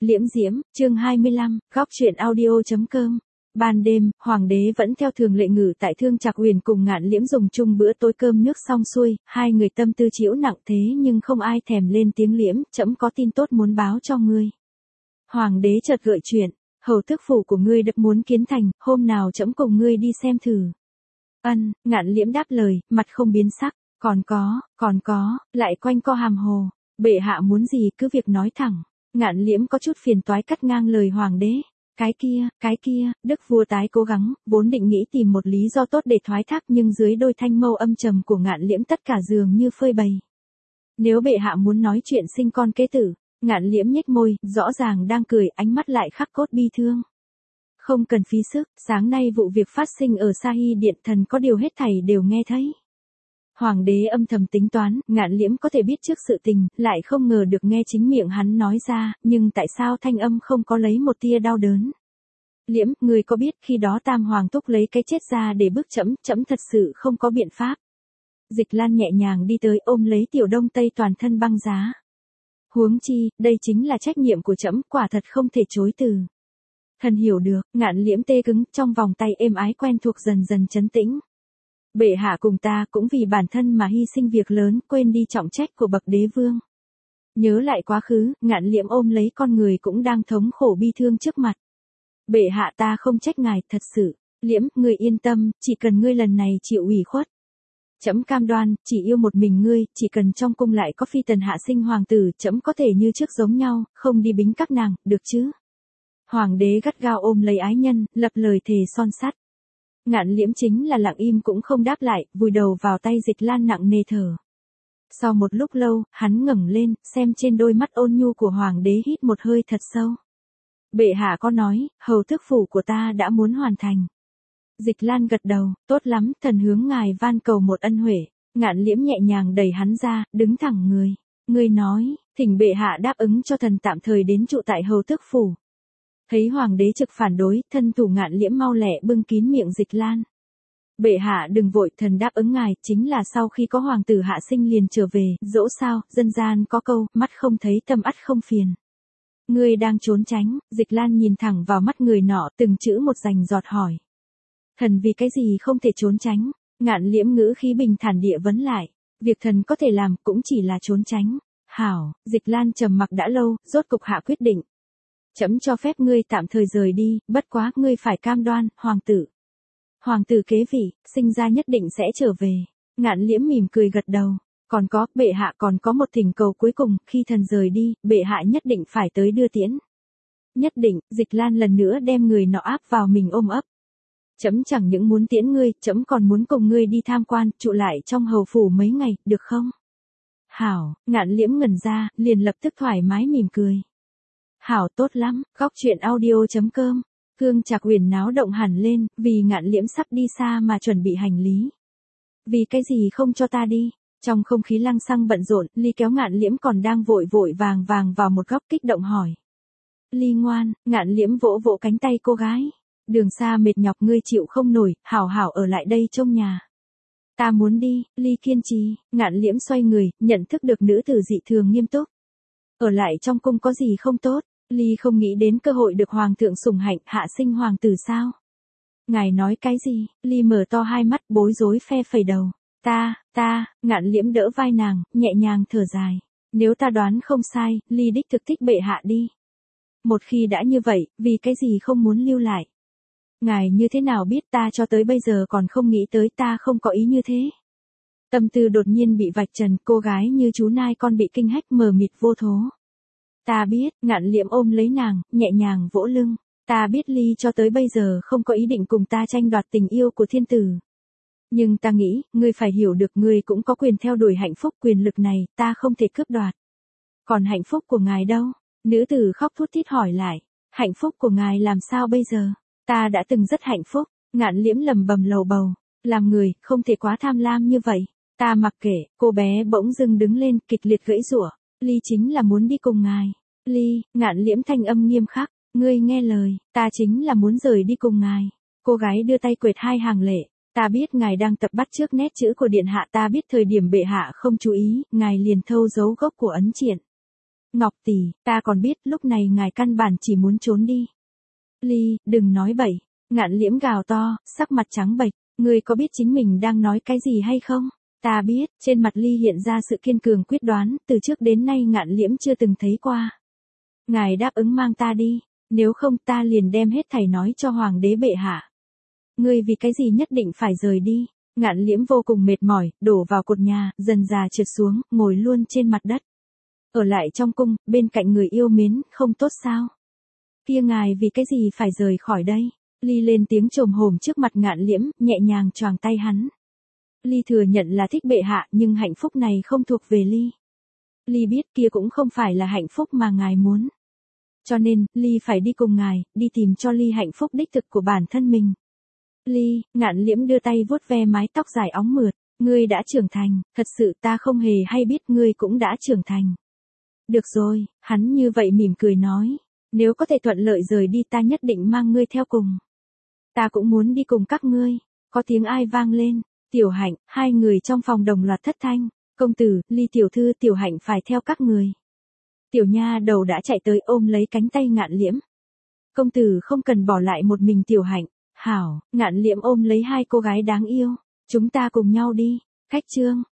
Liễm Diễm, chương 25, góc truyện audio.com. Ban đêm, hoàng đế vẫn theo thường lệ ngự tại Thương Trạc Huyền cùng Ngạn Liễm dùng chung bữa tối cơm nước xong xuôi, hai người tâm tư trĩu nặng thế nhưng không ai thèm lên tiếng. Liễm, trẫm có tin tốt muốn báo cho ngươi. Hoàng đế chợt gợi chuyện, hầu tước phủ của ngươi được muốn kiến thành, hôm nào trẫm cùng ngươi đi xem thử. Ân, Ngạn Liễm đáp lời, mặt không biến sắc, còn có, lại quanh co hàm hồ, bệ hạ muốn gì cứ việc nói thẳng. Ngạn Liễm có chút phiền toái cắt ngang lời hoàng đế. Cái kia, đức vua tái cố gắng, vốn định nghĩ tìm một lý do tốt để thoái thác nhưng dưới đôi thanh mâu âm trầm của Ngạn Liễm tất cả dường như phơi bày. Nếu bệ hạ muốn nói chuyện sinh con kế tử, Ngạn Liễm nhếch môi, rõ ràng đang cười, ánh mắt lại khắc cốt bi thương. Không cần phí sức, sáng nay vụ việc phát sinh ở Sa Hy Điện, thần có điều hết thảy đều nghe thấy. Hoàng đế âm thầm tính toán, Ngạn Liễm có thể biết trước sự tình, lại không ngờ được nghe chính miệng hắn nói ra, nhưng tại sao thanh âm không có lấy một tia đau đớn. Liễm, người có biết khi đó Tam Hoàng thúc lấy cái chết ra để bức trẫm thật sự không có biện pháp. Dịch Lan nhẹ nhàng đi tới ôm lấy Tiểu Đông Tây toàn thân băng giá. Huống chi, đây chính là trách nhiệm của trẫm, quả thật không thể chối từ. Thần hiểu được, Ngạn Liễm tê cứng, trong vòng tay êm ái quen thuộc dần dần trấn tĩnh. Bệ hạ cùng ta cũng vì bản thân mà hy sinh việc lớn, quên đi trọng trách của bậc đế vương. Nhớ lại quá khứ, Ngạn Liễm ôm lấy con người cũng đang thống khổ bi thương trước mặt. Bệ hạ, ta không trách ngài, thật sự. Liễm, ngươi yên tâm, chỉ cần ngươi lần này chịu ủy khuất. Trẫm cam đoan, chỉ yêu một mình ngươi, chỉ cần trong cung lại có phi tần hạ sinh hoàng tử, trẫm có thể như trước giống nhau, không đi bính các nàng, được chứ? Hoàng đế gắt gao ôm lấy ái nhân, lập lời thề son sắt. Ngạn Liễm chính là lặng im cũng không đáp lại, vùi đầu vào tay Dịch Lan nặng nề thở. Sau một lúc lâu, hắn ngẩng lên, xem trên đôi mắt ôn nhu của hoàng đế, hít một hơi thật sâu. Bệ hạ có nói, hầu tước phủ của ta đã muốn hoàn thành. Dịch Lan gật đầu, tốt lắm, thần hướng ngài van cầu một ân huệ. Ngạn Liễm nhẹ nhàng đẩy hắn ra, đứng thẳng người. Ngươi nói, thỉnh bệ hạ đáp ứng cho thần tạm thời đến trụ tại hầu tước phủ. Thấy hoàng đế trực phản đối, thân thủ Ngạn Liễm mau lẹ bưng kín miệng Dịch Lan. Bệ hạ đừng vội, thần đáp ứng ngài, chính là sau khi có hoàng tử hạ sinh liền trở về, dỗ sao, dân gian có câu, mắt không thấy tâm ắt không phiền. Ngươi đang trốn tránh, Dịch Lan nhìn thẳng vào mắt người nọ, từng chữ một rành giọt hỏi. Thần vì cái gì không thể trốn tránh? Ngạn Liễm ngữ khí bình thản địa vấn lại. Việc thần có thể làm cũng chỉ là trốn tránh. Hảo, Dịch Lan trầm mặc đã lâu, rốt cục hạ quyết định. Trẫm cho phép ngươi tạm thời rời đi, bất quá ngươi phải cam đoan, Hoàng tử kế vị, sinh ra nhất định sẽ trở về. Ngạn Liễm mỉm cười gật đầu. Còn có, bệ hạ còn có một thỉnh cầu cuối cùng, khi thần rời đi, bệ hạ nhất định phải tới đưa tiễn. Nhất định, Dịch Lan lần nữa đem người nọ áp vào mình ôm ấp. Trẫm chẳng những muốn tiễn ngươi, trẫm còn muốn cùng ngươi đi tham quan, trụ lại trong hầu phủ mấy ngày, được không? Hảo, Ngạn Liễm ngẩn ra, liền lập tức thoải mái mỉm cười. Hảo, tốt lắm, góc truyện audio.com. Thương Trạc Huyền náo động hẳn lên, vì Ngạn Liễm sắp đi xa mà chuẩn bị hành lý. Vì cái gì không cho ta đi? Trong không khí lăng xăng bận rộn, Ly kéo Ngạn Liễm còn đang vội vàng vào một góc kích động hỏi. Ly ngoan, Ngạn Liễm vỗ vỗ cánh tay cô gái. Đường xa mệt nhọc ngươi chịu không nổi, hảo ở lại đây trông nhà. Ta muốn đi, Ly kiên trì. Ngạn Liễm xoay người, nhận thức được nữ tử dị thường nghiêm túc. Ở lại trong cung có gì không tốt? Ly không nghĩ đến cơ hội được hoàng thượng sủng hạnh, hạ sinh hoàng tử sao? Ngài nói cái gì? Ly mở to hai mắt bối rối phe phẩy đầu. Ngạn Liễm đỡ vai nàng, nhẹ nhàng thở dài. Nếu ta đoán không sai, Ly đích thực thích bệ hạ đi. Một khi đã như vậy, vì cái gì không muốn lưu lại? Ngài như thế nào biết, ta cho tới bây giờ còn không nghĩ tới, ta không có ý như thế. Tâm tư đột nhiên bị vạch trần, cô gái như chú nai con bị kinh hách mờ mịt vô thố. Ta biết, Ngạn Liễm ôm lấy nàng, nhẹ nhàng vỗ lưng. Ta biết Ly cho tới bây giờ không có ý định cùng ta tranh đoạt tình yêu của thiên tử. Nhưng ta nghĩ, ngươi phải hiểu được, ngươi cũng có quyền theo đuổi hạnh phúc, quyền lực này, ta không thể cướp đoạt. Còn hạnh phúc của ngài đâu? Nữ tử khóc thút thít hỏi lại. Hạnh phúc của ngài làm sao bây giờ? Ta đã từng rất hạnh phúc. Ngạn Liễm lẩm bẩm lầu bầu. Làm người, không thể quá tham lam như vậy. Ta mặc kệ, cô bé bỗng dưng đứng lên, kịch liệt gãy giụa. Ly chính là muốn đi cùng ngài. Ly, Ngạn Liễm thanh âm nghiêm khắc. Ngươi nghe lời, ta chính là muốn rời đi cùng ngài. Cô gái đưa tay quệt hai hàng lệ. Ta biết ngài đang tập bắt chước nét chữ của điện hạ, ta biết thời điểm bệ hạ không chú ý, ngài liền thâu dấu gốc của ấn triện. Ngọc tỷ, ta còn biết lúc này ngài căn bản chỉ muốn trốn đi. Ly, đừng nói bậy. Ngạn Liễm gào to, sắc mặt trắng bệch. Ngươi có biết chính mình đang nói cái gì hay không? Ta biết, trên mặt Ly hiện ra sự kiên cường quyết đoán, từ trước đến nay Ngạn Liễm chưa từng thấy qua. Ngài đáp ứng mang ta đi, nếu không ta liền đem hết thảy nói cho hoàng đế bệ hạ. Ngươi vì cái gì nhất định phải rời đi? Ngạn Liễm vô cùng mệt mỏi, đổ vào cột nhà, dần dà trượt xuống, ngồi luôn trên mặt đất. Ở lại trong cung, bên cạnh người yêu mến, không tốt sao? Kia ngài vì cái gì phải rời khỏi đây? Ly lên tiếng trồm hổm trước mặt Ngạn Liễm, nhẹ nhàng choàng tay hắn. Ly thừa nhận là thích bệ hạ, nhưng hạnh phúc này không thuộc về Ly. Ly biết kia cũng không phải là hạnh phúc mà ngài muốn. Cho nên, Ly phải đi cùng ngài, đi tìm cho Ly hạnh phúc đích thực của bản thân mình. Ly, Ngạn Liễm đưa tay vuốt ve mái tóc dài óng mượt. Ngươi đã trưởng thành, thật sự ta không hề hay biết ngươi cũng đã trưởng thành. Được rồi, hắn như vậy mỉm cười nói. Nếu có thể thuận lợi rời đi ta nhất định mang ngươi theo cùng. Ta cũng muốn đi cùng các ngươi. Có tiếng ai vang lên. Tiểu Hạnh, hai người trong phòng đồng loạt thất thanh. Công tử, Ly tiểu thư Tiểu Hạnh phải theo các người. Tiểu nha đầu đã chạy tới ôm lấy cánh tay Ngạn Liễm. Công tử không cần bỏ lại một mình Tiểu Hạnh. Hảo, Ngạn Liễm ôm lấy hai cô gái đáng yêu. Chúng ta cùng nhau đi. Khách trương.